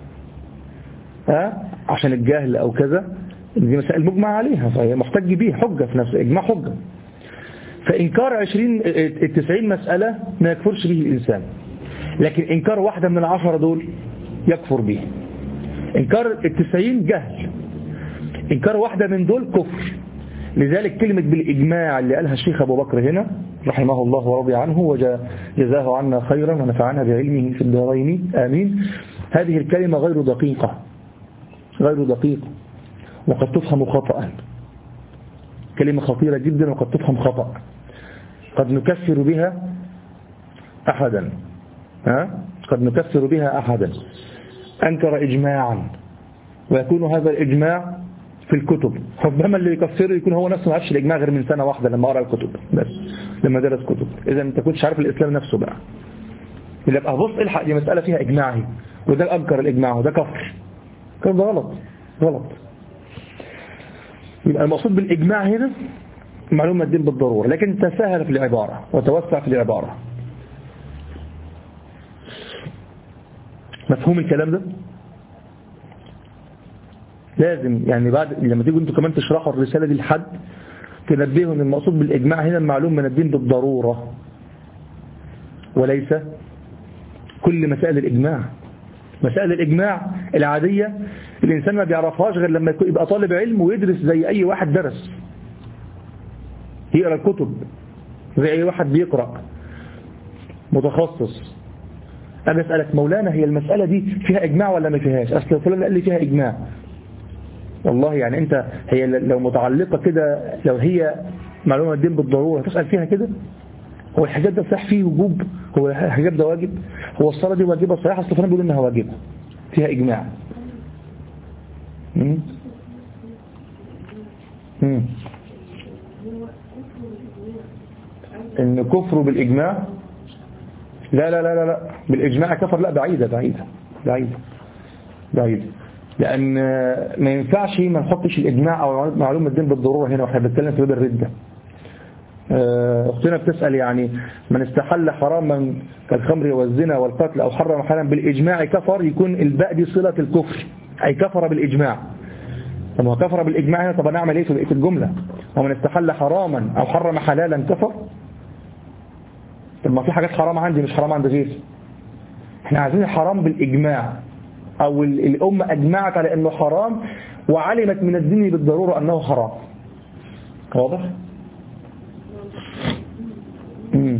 S1: ها عشان الجهل أو كذا، دي مسائل مجمع عليها فهي محتج بيها، حجة في نفس إجماع حجة. فإنكار عشرين التسعين مسألة ما يكفرش به الإنسان، لكن إنكار واحدة من العشرة دول يكفر به. إنكار التسعين جهل، إنكار واحدة من دول كفر. لذلك كلمة بالإجماع اللي قالها الشيخ أبو بكر هنا رحمه الله ورضي عنه وجزاه عنا خيرا ونفعنا بعلمه في الدارين آمين، هذه الكلمة غير دقيقة، غير دقيقة وقد تفهم خطأ. كلمة خطيرة جدا وقد تفهم خطأ. قد نكفر بها أحدا، ها؟ قد نكفر بها أحدا أنكر إجماعا، ويكون هذا الإجماع في الكتب. ربما اللي يكفره يكون هو نفسه ما عرفش الإجماع غير من سنة واحدة لما قرأ الكتب، بس لما درس كتب. إذا أنت كنتش عارف الإسلام نفسه بقى. يبقى بص الحق، دي مسألة فيها إجماعي وده أنكر الإجماع وده كفر، كان ده غلط غلط. يبقى المقصود بالإجماع هنا معلومة الدين بالضرورة، لكن تساهل في العبارة وتوسع في العبارة. مفهوم الكلام ده؟ لازم يعني بعد لما تيجوا انتوا كمان تشرحوا الرسالة دي لحد تنبهوا ان المقصود بالإجماع هنا المعلوم من الدين بالضرورة وليس كل مسائل الإجماع. مسائل الإجماع العادية الإنسان ما بيعرفهاش غير لما يبقى طالب علم ويدرس زي أي واحد درس، يقرأ الكتب زي أي واحد بيقرأ متخصص. أنا أسألك مولانا هي المسألة دي فيها إجماع ولا ما فيهاش؟ أصل فلان قال لي فيها إجماع. والله يعني أنت هي لو متعلقة كده، لو هي معلومة الدين بالضرورة تسأل فيها كده؟ هو الحجاب ده صح فيه وجوب؟ هو الحجاب ده واجب؟ هو الصلاة دي واجبة صحيح؟ أصل فلان بيقول إنها واجبة فيها إجماع. مم. مم. إن كفر بالإجماع؟ لا لا لا لا لا بالإجماع كفر؟ لا، بعيدة بعيدة بعيدة بعيدة، لأن ما ينفعش ما نحطش الإجماع أو معلومة الدين بالضرورة هنا وإحنا بنتكلم في باب الردة. أختنا بتسأل يعني من استحل حراما كالخمر والزنا والقتل أو حرم حلالا بالإجماع كفر، يكون الباء دي صلة الكفر أي كفر بالإجماع. طب هو كفر بالإجماع هنا، طب نعمل إيه في بقية الجملة؟ ومن استحل حراما أو حرم حلالا كفر. طب ما في حاجات حرام عندي مش حرام عند غيري. احنا عايزين الحرام بالإجماع، أو الأمة أجمعت على أنه حرام وعلمت من الدين بالضرورة أنه حرام. واضح؟ مم.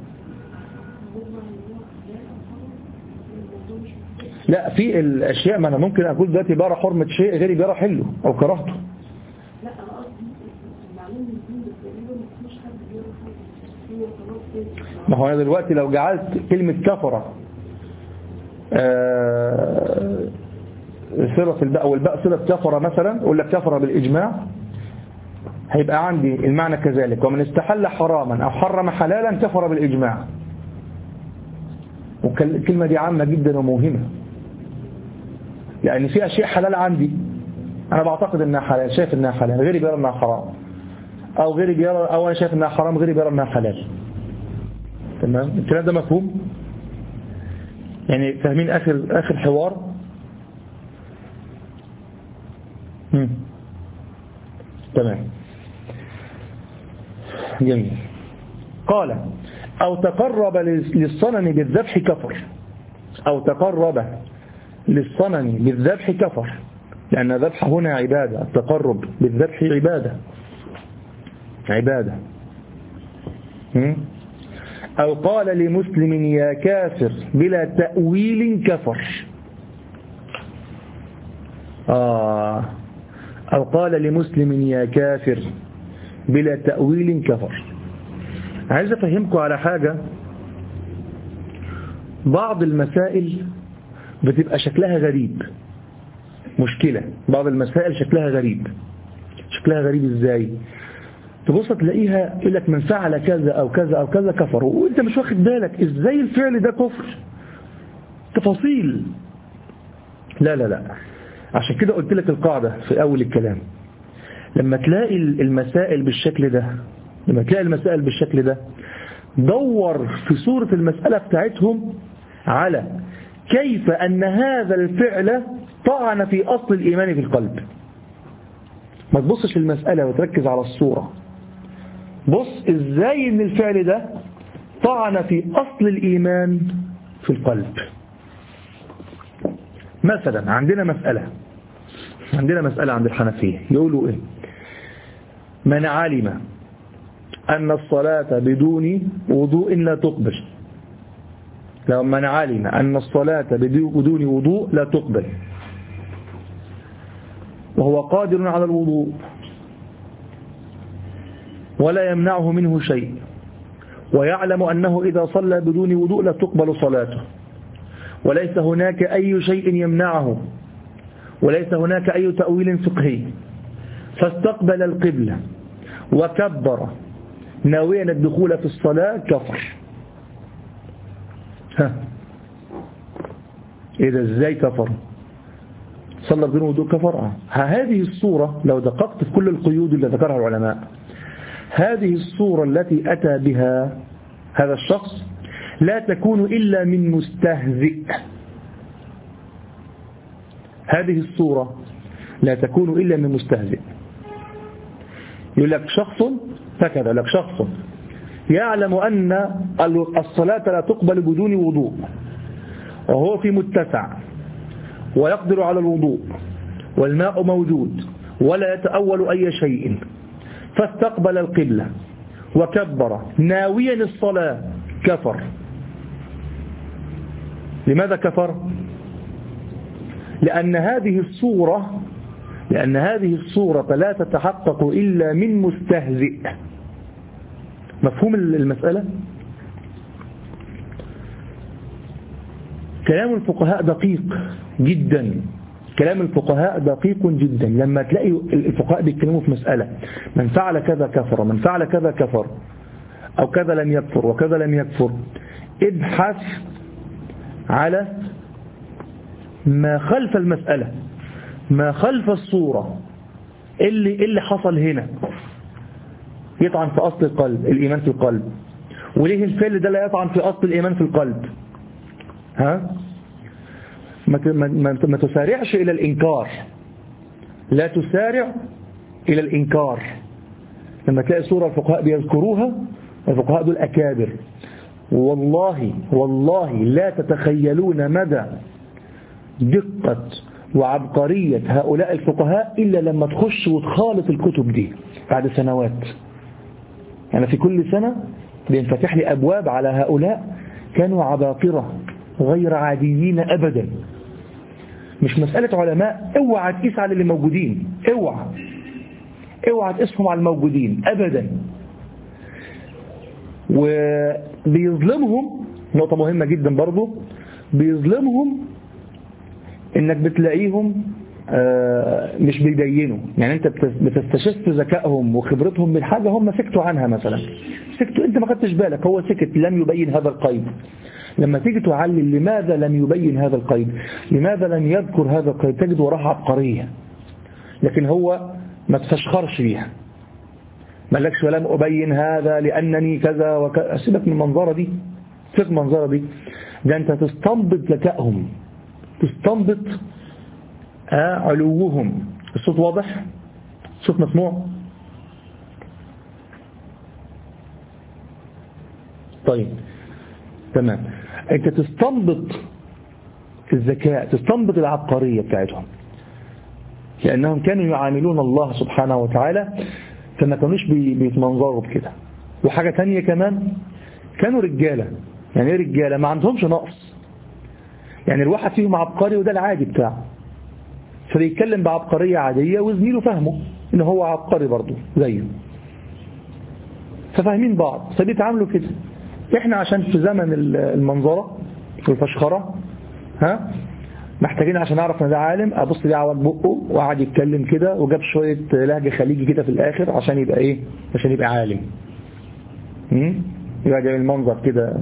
S1: لا، في الأشياء ما أنا ممكن أقول دلوقتي بيرى حرمة شيء غيري بيرى حله أو كرهته.
S2: لا أنا قصدي معلوم الدين بالضرورة مفيش حد بيرى حاجة.
S1: ما هو أنا دلوقتي لو جعلت كلمة كفرة آه صلة الباء والباء صلة كفرة مثلا، أقول لك كفرة بالإجماع، هيبقى عندي المعنى كذلك. ومن استحل حراما أو حرم حلالا كفر بالإجماع. والكلمة دي عامة جدا وموهمة، يعني في أشياء حلال عندي أنا بعتقد أنها حلال، شايف أنها حلال، غيري بيرى أنها حرام، أو غيري بيرى، أو أنا شايف أنها حرام غيري بيرى أنها حلال. تمام؟ الكلام ده مفهوم؟ يعني فاهمين آخر آخر حوار؟ مم. تمام جميل. قال أو تقرب للصنم بالذبح كفر، أو تقرب للصنم بالذبح كفر، لأن الذبح هنا عبادة، التقرب بالذبح عبادة عبادة. أو قال لمسلم يا كافر بلا تأويل كفر. آه أو قال لمسلم يا كافر بلا تأويل كفر. عايز أفهمكم على حاجة. بعض المسائل بتبقى شكلها غريب، مشكلة. بعض المسائل شكلها غريب. شكلها غريب إزاي؟ تبص تلاقيها يقول لك من فعل كذا أو كذا أو كذا كفر، وإنت مش واخد بالك إزاي الفعل ده كفر. تفاصيل. لا لا لا عشان كده قلت لك القاعدة في أول الكلام. لما تلاقي المسائل بالشكل ده لما تلاقي المسائل بالشكل ده دور في صورة المسألة بتاعتهم على كيف أن هذا الفعل طعن في أصل الإيمان في القلب. ما تبصش المسألة وتركز على الصورة. بص إزاي أن الفعل ده طعن في أصل الإيمان في القلب. مثلا عندنا مسألة عندنا مسألة عند الحنفية يقولوا إيه؟ من علم أن الصلاة بدون وضوء لا تقبل. لو من علم أن الصلاة بدون وضوء لا تقبل وهو قادر على الوضوء ولا يمنعه منه شيء، ويعلم أنه إذا صلى بدون وضوء لا تقبل صلاته، وليس هناك أي شيء يمنعه، وليس هناك أي تأويل فقهي، فاستقبل القبلة وكبر ناويا الدخول في الصلاة كفر. ها إذا إزاي كفر؟ صلى بدون وضوء كفر. هذه الصورة لو دققت في كل القيود اللي ذكرها العلماء، هذه الصورة التي أتى بها هذا الشخص لا تكون إلا من مستهزئ. هذه الصورة لا تكون إلا من مستهزئ. يقول لك شخص هكذا، لك شخص يعلم أن الصلاة لا تقبل بدون وضوء وهو في متسع ويقدر على الوضوء والماء موجود ولا يتأول أي شيء، فاستقبل القبلة وكبر ناويا الصلاة كفر. لماذا كفر؟ لأن هذه الصورة لأن هذه الصورة لا تتحقق إلا من مستهزئ. مفهوم المسألة؟ كلام الفقهاء دقيق جدا، كلام الفقهاء دقيق جدا. لما تلاقي الفقهاء بيتكلموا في مسألة من فعل كذا كفر، من فعل كذا كفر، أو كذا لم يكفر وكذا لم يكفر، ابحث على ما خلف المسألة، ما خلف الصورة، اللي اللي حصل هنا يطعن في أصل القلب، الإيمان في القلب. وليه الفعل ده لا يطعن في أصل الإيمان في القلب؟ ها؟ ما ما تسارعش إلى الإنكار، لا تسارع إلى الإنكار. لما تلاقي صورة الفقهاء بيذكروها، الفقهاء دول أكابر، والله والله لا تتخيلون مدى دقة وعبقرية هؤلاء الفقهاء إلا لما تخش وتخالط الكتب دي بعد سنوات. يعني في كل سنة بينفتح لي أبواب على هؤلاء كانوا عباقرة غير عاديين أبدا. مش مسألة علماء، اوعى تقيس على اللي موجودين، اوعى اوعى تقيسهم على الموجودين أبدا. وبيظلمهم نقطة مهمة جدا برضو، بيظلمهم انك بتلاقيهم مش بيبينوا. يعني انت بتستشف ذكائهم وخبرتهم من حاجة هم سكتوا عنها، مثلا سكتوا انت ما خدتش بالك، هو سكت لم يبين هذا القيد. لما تيجي تعلل لماذا لم يبين هذا القيد، لماذا لم يذكر هذا القيد، تجد وراها عبقرية، لكن هو ما تفشخرش بيها. ما لكش ولم أبين هذا لأنني كذا وكذا. سيبك من المنظرة دي، سيبك من المنظرة دي، ده أنت تستنبط ذكائهم، تستنبط آه علوهم. الصوت واضح؟ الصوت مسموع؟ طيب تمام. انت تستنبط الذكاء، تستنبط العبقرية بتاعتهم، لأنهم كانوا يعاملون الله سبحانه وتعالى فما كانوش بيتمنظروا بكده. وحاجة تانية كمان، كانوا رجالة. يعني ايه رجالة؟ ما عندهمش نقص، يعني الواحد فيهم عبقري وده العادي بتاعه، فبيتكلم بعبقرية عادية وزميله فهمه إن هو عبقري برضه زيه، ففاهمين بعض فبيتعاملوا كده. احنا عشان في زمن المنظرة والفشخرة ها محتاجين عشان اعرف ان ده عالم ابص ليه على بقه وقعد يتكلم كده وجاب شويه لهجه خليجي كده في الاخر عشان يبقى ايه؟ عشان يبقى عالم. امم يبقى جاي المنظر كده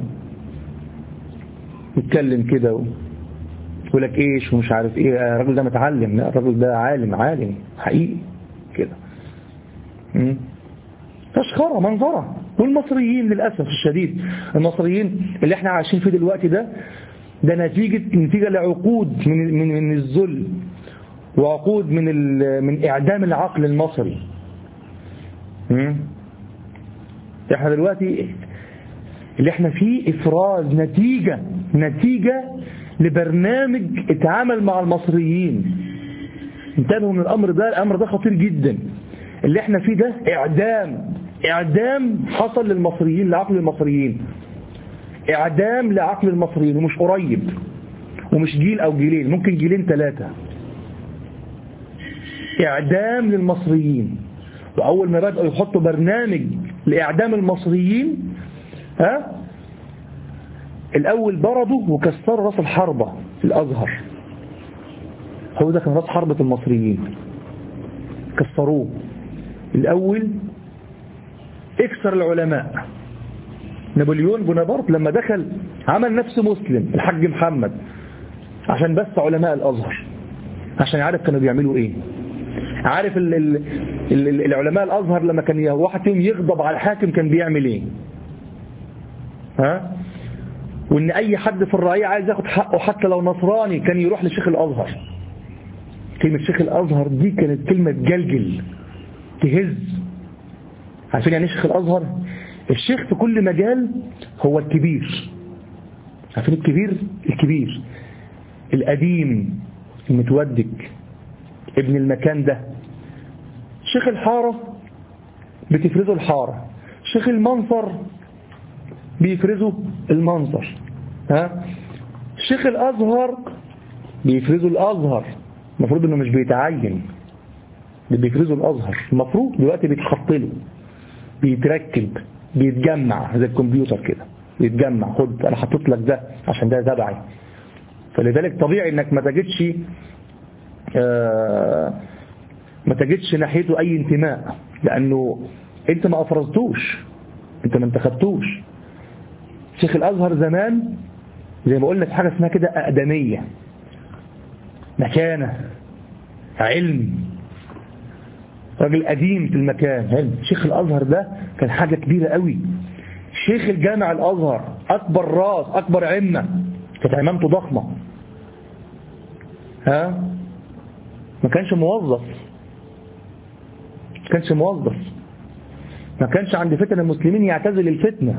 S1: يتكلم كده ويقول لك ايش ومش عارف ايه، الراجل ده متعلم، لا الراجل ده عالم عالم حقيقي كده. امم تشخره منظره. والمصريين للاسف الشديد، المصريين اللي احنا عايشين فيه دلوقتي ده ده نتيجة نتيجة لعقود من من من الذل وعقود من من إعدام العقل المصري. احنا دلوقتي اللي احنا فيه إفراز نتيجة نتيجة لبرنامج اتعامل مع المصريين. انتبهوا من الأمر ده، الأمر ده خطير جدا. اللي احنا فيه ده إعدام إعدام حصل للمصريين، لعقل المصريين، إعدام لعقل المصريين، ومش قريب ومش جيل أو جيلين، ممكن جيلين ثلاثة. إعدام للمصريين. وأول ما بدأوا يحطوا برنامج لإعدام المصريين ها الأول بردوا وكسروا راس الحربة في الأزهر. هو ده كان راس حربة المصريين، كسروه الأول. اكسر العلماء. نابليون بونابرت لما دخل عمل نفسه مسلم، الحاج محمد، عشان بس علماء الأزهر، عشان يعرف كانوا بيعملوا ايه. عارف ال ال ال العلماء الأزهر لما كان واحد فيهم يغضب على الحاكم كان بيعمل ايه؟ ها؟ وان اي حد في الرعية عايز ياخد حقه حتى لو نصراني كان يروح لشيخ الأزهر. كلمة شيخ الأزهر دي كانت كلمة تجلجل تهز. عارفين يعني ايه شيخ الأزهر؟ الشيخ في كل مجال هو الكبير. عارفين الكبير؟ الكبير القديم المتودك ابن المكان ده. شيخ الحارة بتفرزه الحارة، شيخ المنصر بيفرزه المنصر. ها؟ شيخ الأزهر بيفرزه الأزهر. المفروض انه مش بيتعين، اللي بيفرزه الأزهر المفروض دلوقتي بيتحط له، بيتركب، بيتجمع زي الكمبيوتر كده، بيتجمع. خد انا حطيت لك ده عشان ده تبعي. فلذلك طبيعي انك ما تجدش آه ما تجدش ناحيته اي انتماء، لانه انت ما افرزتوش، انت ما انتخبتوش. شيخ الازهر زمان زي ما قلنا في حاجه اسمها كده اقدميه، مكانه، علم، راجل قديم في المكان. علم. شيخ الازهر ده كان حاجه كبيره قوي. شيخ الجامع الازهر اكبر راس، اكبر عمه، كانت عمامته ضخمه. ها؟ ما كانش موظف، ما كانش موظف، ما كانش عند فتن المسلمين يعتزل الفتنه،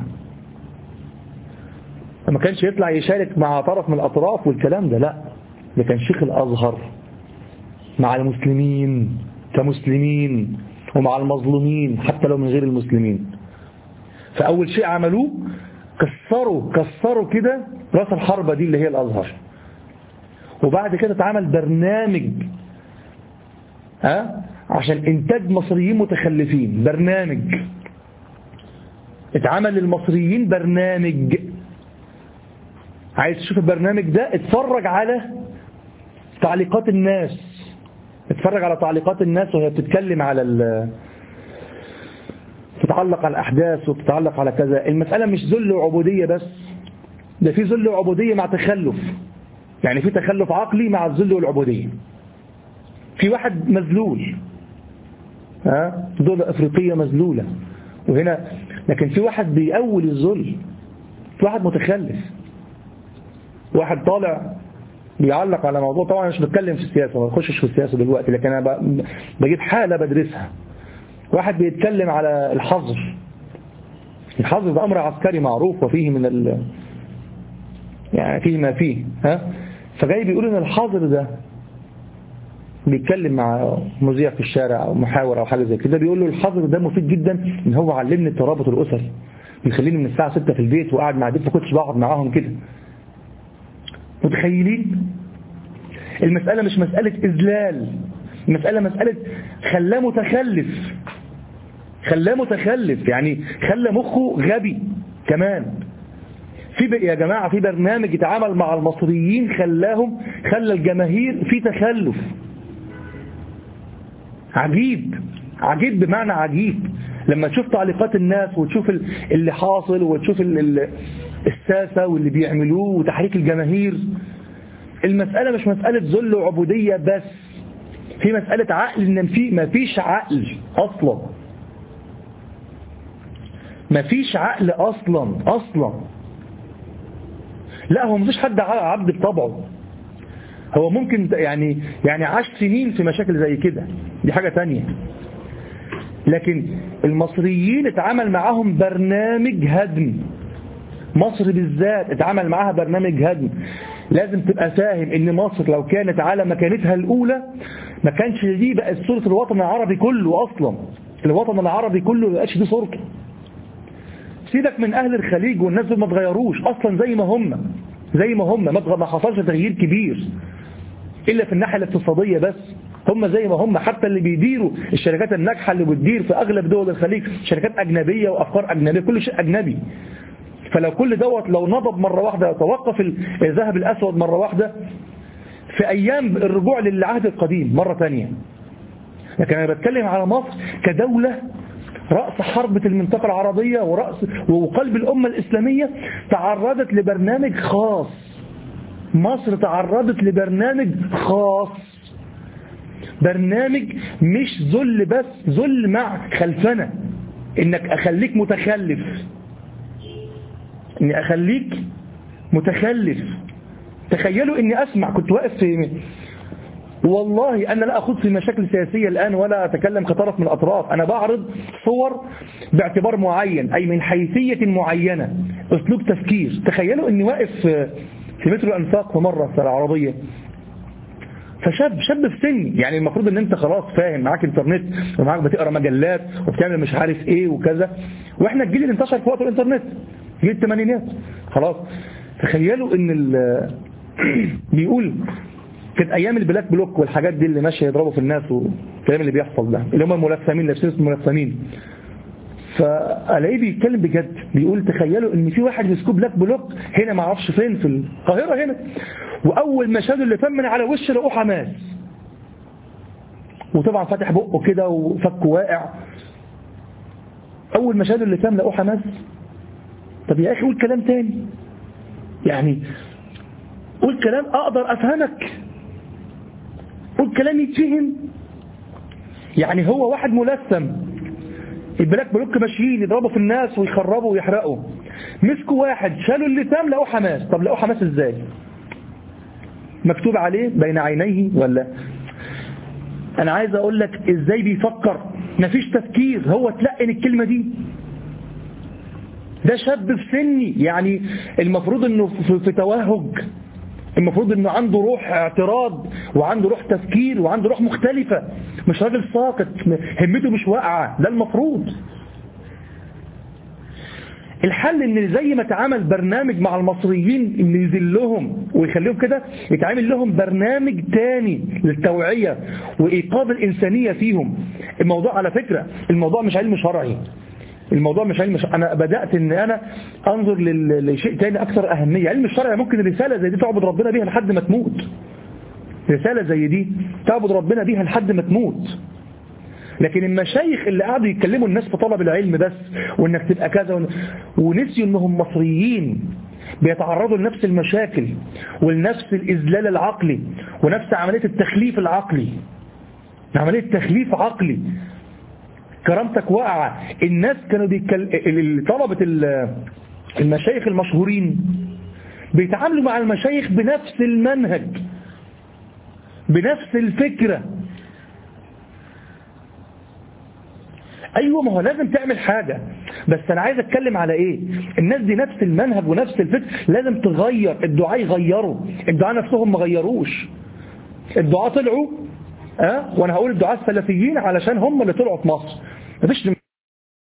S1: ما كانش يطلع يشارك مع طرف من الاطراف والكلام ده. لا، ده كان شيخ الازهر مع المسلمين كمسلمين ومع المظلومين حتى لو من غير المسلمين. فأول شيء عملوه كسروا كسروا كده راس الحربة دي اللي هي الأزهر. وبعد كده اتعمل برنامج ها عشان إنتاج مصريين متخلفين. برنامج اتعمل للمصريين، برنامج. عايز تشوف البرنامج ده؟ اتفرج على تعليقات الناس، اتفرج على تعليقات الناس وهي بتتكلم على ال تتعلق على الأحداث وتتعلق على كذا. المسألة مش ذل وعبودية بس، ده في ذل وعبودية مع تخلف. يعني في تخلف عقلي مع الذل والعبودية. في واحد مذلول، ها دولة أفريقية مذلولة وهنا، لكن في واحد بيأول الذل، في واحد متخلف، واحد طالع بيعلق على موضوع. طبعا مش بتكلم في السياسة، ما بخشش في السياسة دلوقتي، لكن أنا بجيب حالة بدرسها. واحد بيتكلم على الحظر، الحظر ده أمر عسكري معروف وفيه من ال يعني فيه ما فيه ها. فجاي بيقول إن الحظر ده بيتكلم مع مذيع في الشارع أو محاور أو حاجة زي كده، بيقول له الحظر ده مفيد جدا إن هو علمني الترابط الأسري، بيخليني من الساعة ستة في البيت وقاعد مع ديب ما كنتش بقعد معاهم كده. متخيلين؟ المسألة مش مسألة إذلال، المسألة مسألة خلاه متخلف، خلاه متخلف يعني خلى مخه غبي كمان. في يا جماعة في برنامج يتعامل مع المصريين خلاهم خلى الجماهير في تخلف عجيب، عجيب بمعنى عجيب. لما تشوف تعليقات الناس وتشوف اللي حاصل وتشوف الساسة واللي بيعملوه وتحريك الجماهير، المسألة مش مسألة ذل وعبودية بس، في مسألة عقل. إن في ما فيش عقل أصلا، ما فيش عقل أصلا أصلا. لا هو مفيش حد عبد بطبعه، هو ممكن يعني يعني عاش سنين في مشاكل زي كده، دي حاجة تانية. لكن المصريين اتعامل معاهم برنامج هدم، مصر بالذات اتعامل معاها برنامج هدم. لازم تبقى فاهم ان مصر لو كانت على مكانتها الاولى ما كانش دي بقت صورة الوطن العربي كله اصلا. الوطن العربي كله ما بقاش دي صورته. سيبك من اهل الخليج والناس ما تغيروش اصلا، زي ما هم زي ما هم ما حصلش تغيير كبير الا في الناحية الاقتصادية بس، هم زي ما هم. حتى اللي بيديروا الشركات الناجحة اللي بتدير في اغلب دول الخليج شركات اجنبية وافكار اجنبية، كل شيء اجنبي. فلو كل دوت لو نضب مرة واحدة توقف الذهب الأسود مرة واحدة في أيام الرجوع للعهد القديم مرة تانية. لكن أنا بتكلم على مصر كدولة رأس حربة المنطقة العربية ورأس وقلب الأمة الإسلامية، تعرضت لبرنامج خاص. مصر تعرضت لبرنامج خاص، برنامج مش ذل بس، ذل مع خلفنة، إنك أخليك متخلف، اني اخليك متخلف. تخيلوا اني اسمع، كنت واقف في، والله انا لا اخوض في مشاكل سياسية الان ولا اتكلم كطرف من الاطراف، انا بعرض صور باعتبار معين، اي من حيثية معينة، اسلوب تفكير. تخيلوا اني واقف في مترو الانفاق في مرة في العربية، فشاب شاب في سني، يعني المفروض ان انت خلاص فاهم، معاك انترنت ومعاك بتقرا مجلات وبتعمل مش عارف ايه وكذا، واحنا الجيل اللي انتشر في وقت الانترنت جيل الثمانينات خلاص. تخيلوا ان بيقول كانت ايام البلاك بلوك والحاجات دي اللي ماشيه يضربوا في الناس والكلام اللي بيحصل ده، اللي هم الملثمين لابسين الملثمين. فالاقيه بيتكلم بجد، بيقول تخيلوا ان في واحد مسكوه بلاك بلوك هنا ما اعرفش فين في القاهره هنا، واول ما شادوا اللي من على وشه لقوه حماس، وطبعا فاتح بقه كده وفكه واقع. اول ما شادوا اللي لقوه حماس. طب يا اخي قول كلام تاني، يعني قول كلام اقدر افهمك، قول كلام يتفهم. يعني هو واحد ملثم، البلاك بلوك ماشيين يضربوا في الناس ويخربوا ويحرقوا، مسكوا واحد شالوا اللثام لقوه حماس. طب لقوه حماس ازاي؟ مكتوب عليه بين عينيه ولا؟ انا عايز اقول لك ازاي بيفكر، مفيش تفكير، هو تلقن الكلمة دي. ده شاب في سني، يعني المفروض انه في, في توهج، المفروض انه عنده روح اعتراض وعنده روح تفكير وعنده روح مختلفة، مش راجل ساقط همته مش واقعة، ده المفروض. الحل ان زي ما تعامل برنامج مع المصريين ان يذلهم ويخليهم كده، يتعامل لهم برنامج تاني للتوعية وإيقاظ الإنسانية فيهم. الموضوع على فكرة الموضوع مش علم شرعي، الموضوع مش علم شرعي. أنا بدأت ان أنا أنظر لشيء تاني أكثر أهمية. علم الشرع ممكن رسالة زي دي تعبد ربنا بيها لحد ما تموت، رسالة زي دي تعبد ربنا بيها لحد ما تموت. لكن المشايخ اللي قاعدوا يتكلموا الناس في طلب العلم بس، وانك تبقى كذا ون... ونسيوا انهم مصريين بيتعرضوا لنفس المشاكل ولنفس الإذلال العقلي ونفس عملية التخليف العقلي، عملية تخليف عقلي. كرامتك واقعة. الناس كانوا بيتكلم، طلبة المشايخ المشهورين بيتعاملوا مع المشايخ بنفس المنهج بنفس الفكرة. أيوة، ما هو لازم تعمل حاجة. بس أنا عايز أتكلم على إيه؟ الناس دي نفس المنهج ونفس الفكر، لازم تغير. الدعاء يغيروا، الدعاء نفسهم ما غيروش. الدعاء طلعوا أه؟ وأنا هقول الدعاء السلفيين علشان هم اللي طلعوا في مصر. مفيش